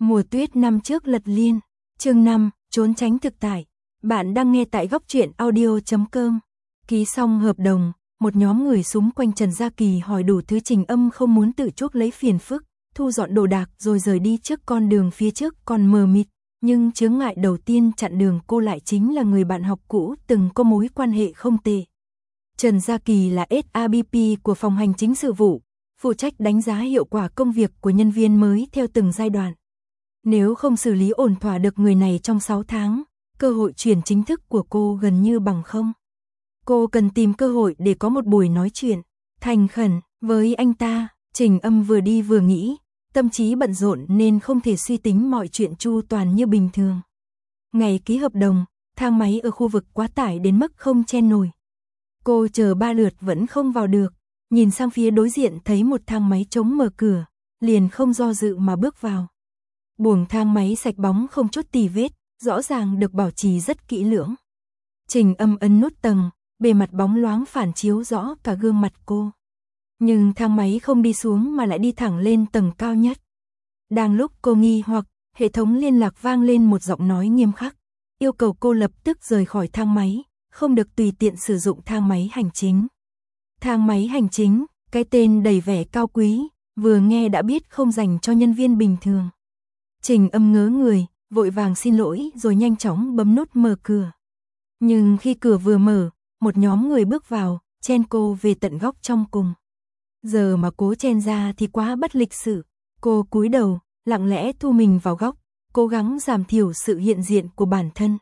Mùa tuyết năm trước lật liên, chương 5, trốn tránh thực tại. Bạn đang nghe tại góc truyện audio.com. Ký xong hợp đồng, một nhóm người xúm quanh Trần Gia Kỳ hỏi đủ thứ. Trình Âm không muốn tự chuốc lấy phiền phức, thu dọn đồ đạc rồi rời đi. Trước con đường phía trước còn mờ mịt, nhưng chướng ngại đầu tiên chặn đường cô lại chính là người bạn học cũ từng có mối quan hệ không tệ. Trần Gia Kỳ là SABP của phòng hành chính sự vụ, phụ trách đánh giá hiệu quả công việc của nhân viên mới theo từng giai đoạn. Nếu không xử lý ổn thỏa được người này trong 6 tháng, cơ hội chuyển chính thức của cô gần như bằng không. Cô cần tìm cơ hội để có một buổi nói chuyện thành khẩn với anh ta. Trình Âm vừa đi vừa nghĩ, tâm trí bận rộn nên không thể suy tính mọi chuyện chu toàn như bình thường. Ngày ký hợp đồng, thang máy ở khu vực quá tải đến mức không chen nổi. Cô chờ 3 lượt vẫn không vào được, nhìn sang phía đối diện thấy một thang máy trống mở cửa, liền không do dự mà bước vào. Buồng thang máy sạch bóng không chút tì vết, rõ ràng được bảo trì rất kỹ lưỡng. Trình Âm ấn nút tầng, bề mặt bóng loáng phản chiếu rõ cả gương mặt cô. Nhưng thang máy không đi xuống mà lại đi thẳng lên tầng cao nhất. Đang lúc cô nghi hoặc, hệ thống liên lạc vang lên một giọng nói nghiêm khắc, yêu cầu cô lập tức rời khỏi thang máy, không được tùy tiện sử dụng thang máy hành chính. Thang máy hành chính, cái tên đầy vẻ cao quý, vừa nghe đã biết không dành cho nhân viên bình thường. Trình Âm ngớ người, vội vàng xin lỗi rồi nhanh chóng bấm nút mở cửa. Nhưng khi cửa vừa mở, một nhóm người bước vào, chen cô về tận góc trong cùng. Giờ mà cố chen ra thì quá bất lịch sự. Cô cúi đầu, lặng lẽ thu mình vào góc, cố gắng giảm thiểu sự hiện diện của bản thân.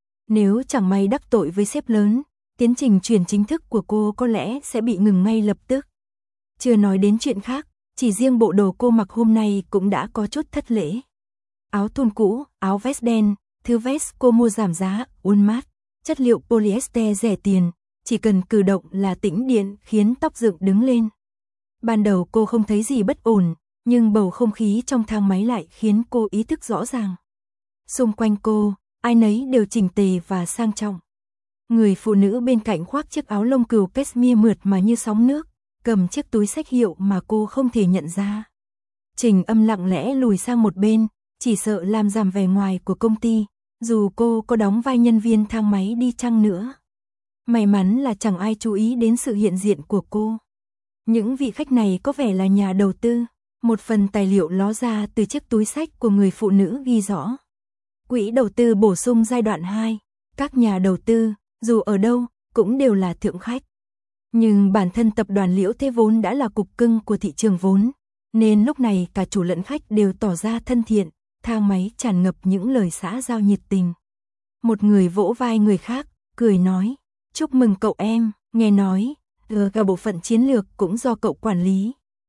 Nếu chẳng may đắc tội với sếp lớn, tiến trình chuyển chính thức của cô có lẽ sẽ bị ngừng ngay lập tức. Chưa nói đến chuyện khác, chỉ riêng bộ đồ cô mặc hôm nay cũng đã có chút thất lễ. Áo thun cũ, áo vest đen, thứ vest cô mua giảm giá, Walmart, chất liệu polyester rẻ tiền, chỉ cần cử động là tĩnh điện khiến tóc dựng đứng lên. Ban đầu cô không thấy gì bất ổn, nhưng bầu không khí trong thang máy lại khiến cô ý thức rõ ràng. Xung quanh cô, ai nấy đều chỉnh tề và sang trọng. Người phụ nữ bên cạnh khoác chiếc áo lông cừu cashmere mượt mà như sóng nước, cầm chiếc túi xách hiệu mà cô không thể nhận ra. Trình Âm lặng lẽ lùi sang một bên, chỉ sợ làm giảm vẻ ngoài của công ty, dù cô có đóng vai nhân viên thang máy đi chăng nữa. May mắn là chẳng ai chú ý đến sự hiện diện của cô. Những vị khách này có vẻ là nhà đầu tư. Một phần tài liệu ló ra từ chiếc túi xách của người phụ nữ ghi rõ: quỹ đầu tư bổ sung giai đoạn 2. Các nhà đầu tư, dù ở đâu, cũng đều là thượng khách. Nhưng bản thân tập đoàn Liễu Thế vốn đã là cục cưng của thị trường vốn, nên lúc này cả chủ lẫn khách đều tỏ ra thân thiện, thang máy tràn ngập những lời xã giao nhiệt tình. Một người vỗ vai người khác, cười nói: chúc mừng cậu em, nghe nói, cả bộ phận chiến lược cũng do cậu quản lý.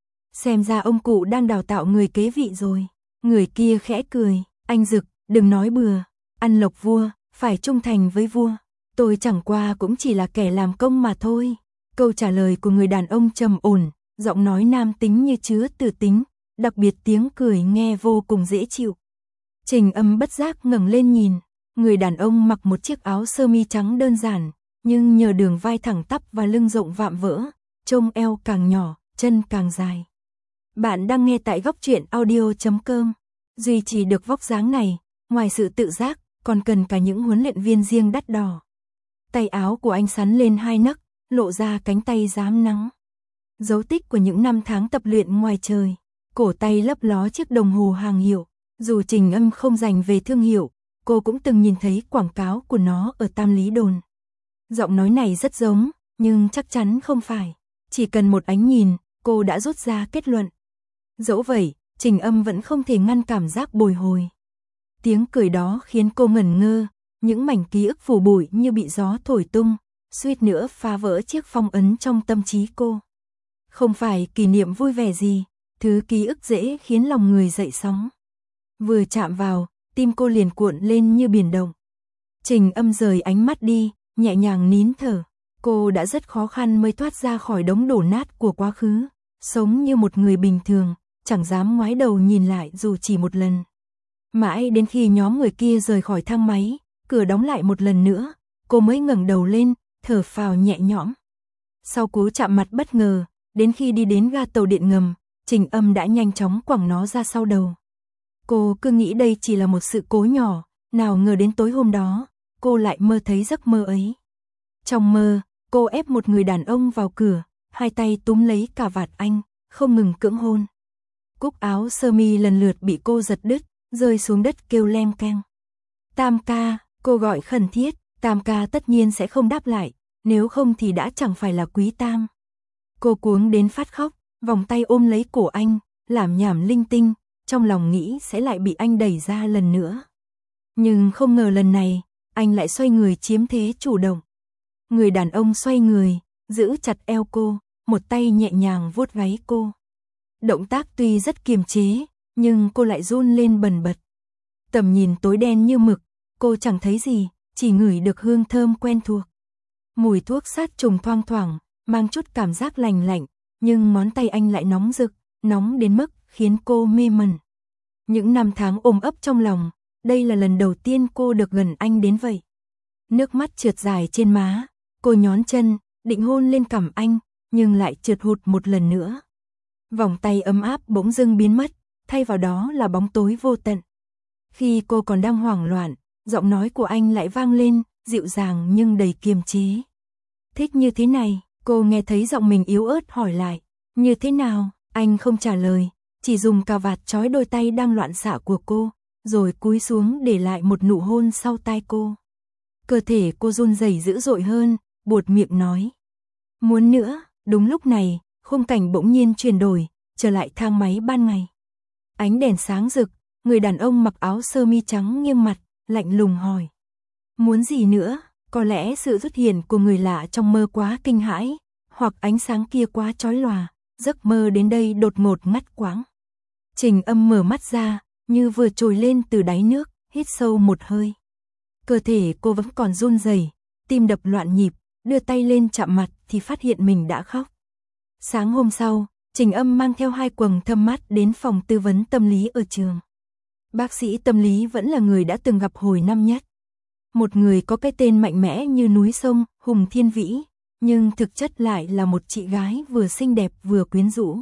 Xem ra ông cụ đang đào tạo người kế vị rồi. Người kia khẽ cười: anh Dực, đừng nói bừa, ăn lộc vua, phải trung thành với vua. Tôi chẳng qua cũng chỉ là kẻ làm công mà thôi. Câu trả lời của người đàn ông trầm ổn, giọng nói nam tính như chứa từ tính, đặc biệt tiếng cười nghe vô cùng dễ chịu. Trình Âm bất giác ngẩng lên nhìn, người đàn ông mặc một chiếc áo sơ mi trắng đơn giản, nhưng nhờ đường vai thẳng tắp và lưng rộng vạm vỡ, trông eo càng nhỏ, chân càng dài. Bạn đang nghe tại góc truyện audio.com. Duy trì được vóc dáng này, ngoài sự tự giác, còn cần cả những huấn luyện viên riêng đắt đỏ. Tay áo của anh xắn lên 2 nấc, lộ ra cánh tay rám nắng. Dấu tích của những năm tháng tập luyện ngoài trời. Cổ tay lấp ló chiếc đồng hồ hàng hiệu. Dù Trình Âm không dành về thương hiệu, cô cũng từng nhìn thấy quảng cáo của nó ở Tam Lý Đồn. Giọng nói này rất giống, nhưng chắc chắn không phải. Chỉ cần một ánh nhìn, cô đã rút ra kết luận. Dẫu vậy, Trình Âm vẫn không thể ngăn cảm giác bồi hồi. Tiếng cười đó khiến cô ngẩn ngơ, những mảnh ký ức phủ bụi như bị gió thổi tung, suýt nữa phá vỡ chiếc phong ấn trong tâm trí cô. Không phải kỷ niệm vui vẻ gì, thứ ký ức dễ khiến lòng người dậy sóng. Vừa chạm vào, tim cô liền cuộn lên như biển động. Trình Âm rời ánh mắt đi, nhẹ nhàng nín thở. Cô đã rất khó khăn mới thoát ra khỏi đống đổ nát của quá khứ, sống như một người bình thường, chẳng dám ngoái đầu nhìn lại dù chỉ một lần. Mãi đến khi nhóm người kia rời khỏi thang máy, cửa đóng lại một lần nữa, cô mới ngẩng đầu lên, thở phào nhẹ nhõm. Sau cú chạm mặt bất ngờ, đến khi đi đến ga tàu điện ngầm, Trình Âm đã nhanh chóng quẳng nó ra sau đầu. Cô cứ nghĩ đây chỉ là một sự cố nhỏ, nào ngờ đến tối hôm đó, cô lại mơ thấy giấc mơ ấy. Trong mơ, cô ép một người đàn ông vào cửa, hai tay túm lấy cà vạt anh, không ngừng cưỡng hôn. Cúc áo sơ mi lần lượt bị cô giật đứt, rơi xuống đất kêu leng keng. Tam ca, cô gọi khẩn thiết, Tam ca tất nhiên sẽ không đáp lại, nếu không thì đã chẳng phải là Quý Tam. Cô cuống đến phát khóc, vòng tay ôm lấy cổ anh, lảm nhảm linh tinh, trong lòng nghĩ sẽ lại bị anh đẩy ra lần nữa. Nhưng không ngờ lần này, anh lại xoay người chiếm thế chủ động. Người đàn ông xoay người, giữ chặt eo cô, một tay nhẹ nhàng vuốt gáy cô. Động tác tuy rất kiềm chế, nhưng cô lại run lên bần bật. Tầm nhìn tối đen như mực, cô chẳng thấy gì, chỉ ngửi được hương thơm quen thuộc. Mùi thuốc sát trùng thoang thoảng, mang chút cảm giác lành lạnh, nhưng ngón tay anh lại nóng rực, nóng đến mức khiến cô mê mẩn. Những năm tháng ôm ấp trong lòng, đây là lần đầu tiên cô được gần anh đến vậy. Nước mắt trượt dài trên má, cô nhón chân, định hôn lên cằm anh, nhưng lại trượt hụt một lần nữa. Vòng tay ấm áp bỗng dưng biến mất, thay vào đó là bóng tối vô tận. Khi cô còn đang hoảng loạn, giọng nói của anh lại vang lên, dịu dàng nhưng đầy kiềm chế. Thích như thế này, cô nghe thấy giọng mình yếu ớt hỏi lại, như thế nào? Anh không trả lời, chỉ dùng cà vạt trói đôi tay đang loạn xạ của cô, rồi cúi xuống để lại một nụ hôn sau tai cô. Cơ thể cô run rẩy dữ dội hơn, buột miệng nói. Muốn nữa. Đúng lúc này, khung cảnh bỗng nhiên chuyển đổi, trở lại thang máy ban ngày. Ánh đèn sáng rực, người đàn ông mặc áo sơ mi trắng nghiêng mặt, lạnh lùng hỏi. Muốn gì nữa? Có lẽ sự xuất hiện của người lạ trong mơ quá kinh hãi, hoặc ánh sáng kia quá chói lòa, giấc mơ đến đây đột ngột ngắt quãng. Trình Âm mở mắt ra, như vừa trồi lên từ đáy nước, hít sâu một hơi. Cơ thể cô vẫn còn run rẩy, tim đập loạn nhịp, đưa tay lên chạm mặt thì phát hiện mình đã khóc. Sáng hôm sau, Trình Âm mang theo hai quầng thâm mắt đến phòng tư vấn tâm lý ở trường. Bác sĩ tâm lý vẫn là người đã từng gặp hồi năm nhất. Một người có cái tên mạnh mẽ như núi sông, Hùng Thiên Vĩ, nhưng thực chất lại là một chị gái vừa xinh đẹp vừa quyến rũ.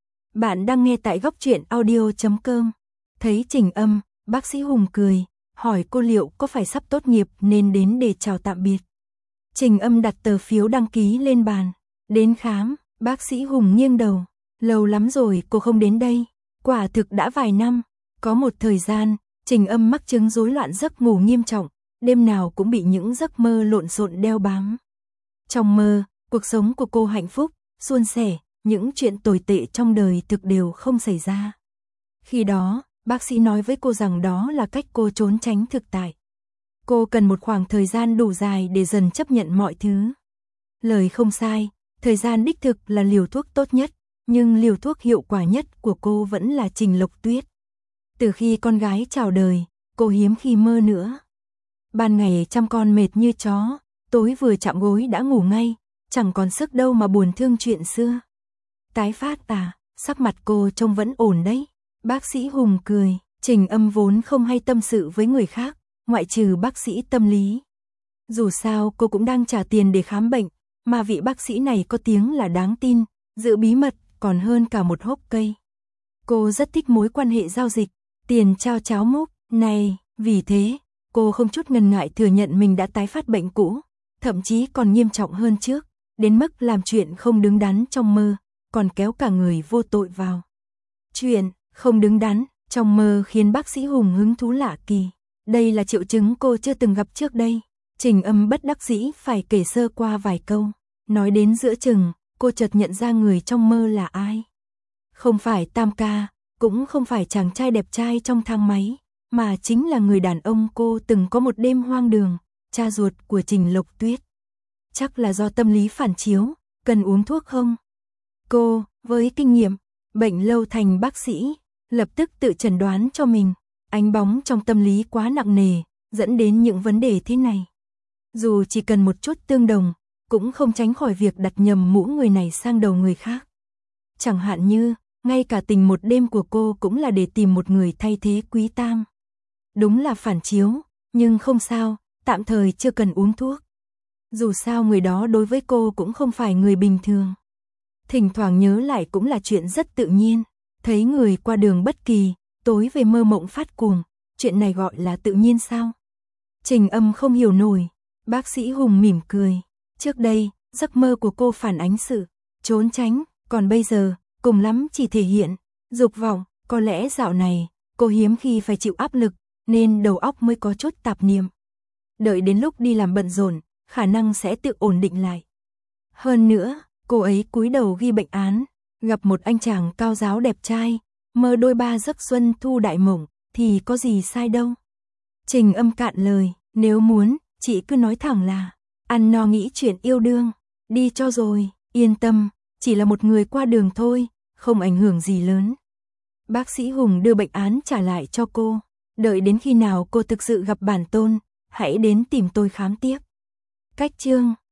Bạn đang nghe tại góc truyện audio.com. Thấy Trình Âm, bác sĩ Hùng cười, hỏi cô liệu có phải sắp tốt nghiệp nên đến để chào tạm biệt. Trình Âm đặt tờ phiếu đăng ký lên bàn. Đến khám, bác sĩ Hùng nghiêng đầu. Lâu lắm rồi cô không đến đây. Quả thực đã vài năm. Có một thời gian, Trình Âm mắc chứng rối loạn giấc ngủ nghiêm trọng. Đêm nào cũng bị những giấc mơ lộn xộn đeo bám. Trong mơ, cuộc sống của cô hạnh phúc, suôn sẻ, những chuyện tồi tệ trong đời thực đều không xảy ra. Khi đó, bác sĩ nói với cô rằng đó là cách cô trốn tránh thực tại. Cô cần một khoảng thời gian đủ dài để dần chấp nhận mọi thứ. Lời không sai, thời gian đích thực là liều thuốc tốt nhất, nhưng liều thuốc hiệu quả nhất của cô vẫn là Trình Lộc Tuyết. Từ khi con gái chào đời, cô hiếm khi mơ nữa. Ban ngày chăm con mệt như chó, tối vừa chạm gối đã ngủ ngay, chẳng còn sức đâu mà buồn thương chuyện xưa. Tái phát à, sắc mặt cô trông vẫn ổn đấy. Bác sĩ Hùng cười, Trình Âm vốn không hay tâm sự với người khác, ngoại trừ bác sĩ tâm lý. Dù sao cô cũng đang trả tiền để khám bệnh, mà vị bác sĩ này có tiếng là đáng tin, giữ bí mật còn hơn cả một hốc cây. Cô rất thích mối quan hệ giao dịch, tiền trao cháo múc, này, vì thế, cô không chút ngần ngại thừa nhận mình đã tái phát bệnh cũ, thậm chí còn nghiêm trọng hơn trước, đến mức làm chuyện không đứng đắn trong mơ, còn kéo cả người vô tội vào. Chuyện không đứng đắn trong mơ khiến bác sĩ Hùng hứng thú lạ kỳ. Đây là triệu chứng cô chưa từng gặp trước đây. Trình Âm bất đắc dĩ phải kể sơ qua vài câu. Nói đến giữa chừng, cô chợt nhận ra người trong mơ là ai. Không phải Tam ca, cũng không phải chàng trai đẹp trai trong thang máy, mà chính là người đàn ông cô từng có một đêm hoang đường, cha ruột của Trình Lộc Tuyết. Chắc là do tâm lý phản chiếu, cần uống thuốc không? Cô, với kinh nghiệm, bệnh lâu thành bác sĩ, lập tức tự chẩn đoán cho mình. Ánh bóng trong tâm lý quá nặng nề, dẫn đến những vấn đề thế này. Dù chỉ cần một chút tương đồng, cũng không tránh khỏi việc đặt nhầm mũ người này sang đầu người khác. Chẳng hạn như, ngay cả tình một đêm của cô cũng là để tìm một người thay thế Quý Tam. Đúng là phản chiếu, nhưng không sao, tạm thời chưa cần uống thuốc. Dù sao người đó đối với cô cũng không phải người bình thường. Thỉnh thoảng nhớ lại cũng là chuyện rất tự nhiên, thấy người qua đường bất kỳ, tối về mơ mộng phát cuồng, chuyện này gọi là tự nhiên sao? Trình Âm không hiểu nổi, bác sĩ Hùng mỉm cười, trước đây, giấc mơ của cô phản ánh sự trốn tránh, còn bây giờ, cùng lắm chỉ thể hiện dục vọng, có lẽ dạo này, cô hiếm khi phải chịu áp lực, nên đầu óc mới có chút tạp niệm. Đợi đến lúc đi làm bận rộn, khả năng sẽ tự ổn định lại. Hơn nữa, cô ấy cúi đầu ghi bệnh án, gặp một anh chàng cao giáo đẹp trai, mơ đôi ba giấc xuân thu đại mộng, thì có gì sai đâu. Trình Âm cạn lời, nếu muốn, chị cứ nói thẳng là, ăn no nghĩ chuyện yêu đương, đi cho rồi, yên tâm, chỉ là một người qua đường thôi, không ảnh hưởng gì lớn. Bác sĩ Hùng đưa bệnh án trả lại cho cô, đợi đến khi nào cô thực sự gặp bản tôn, hãy đến tìm tôi khám tiếp. Cách chương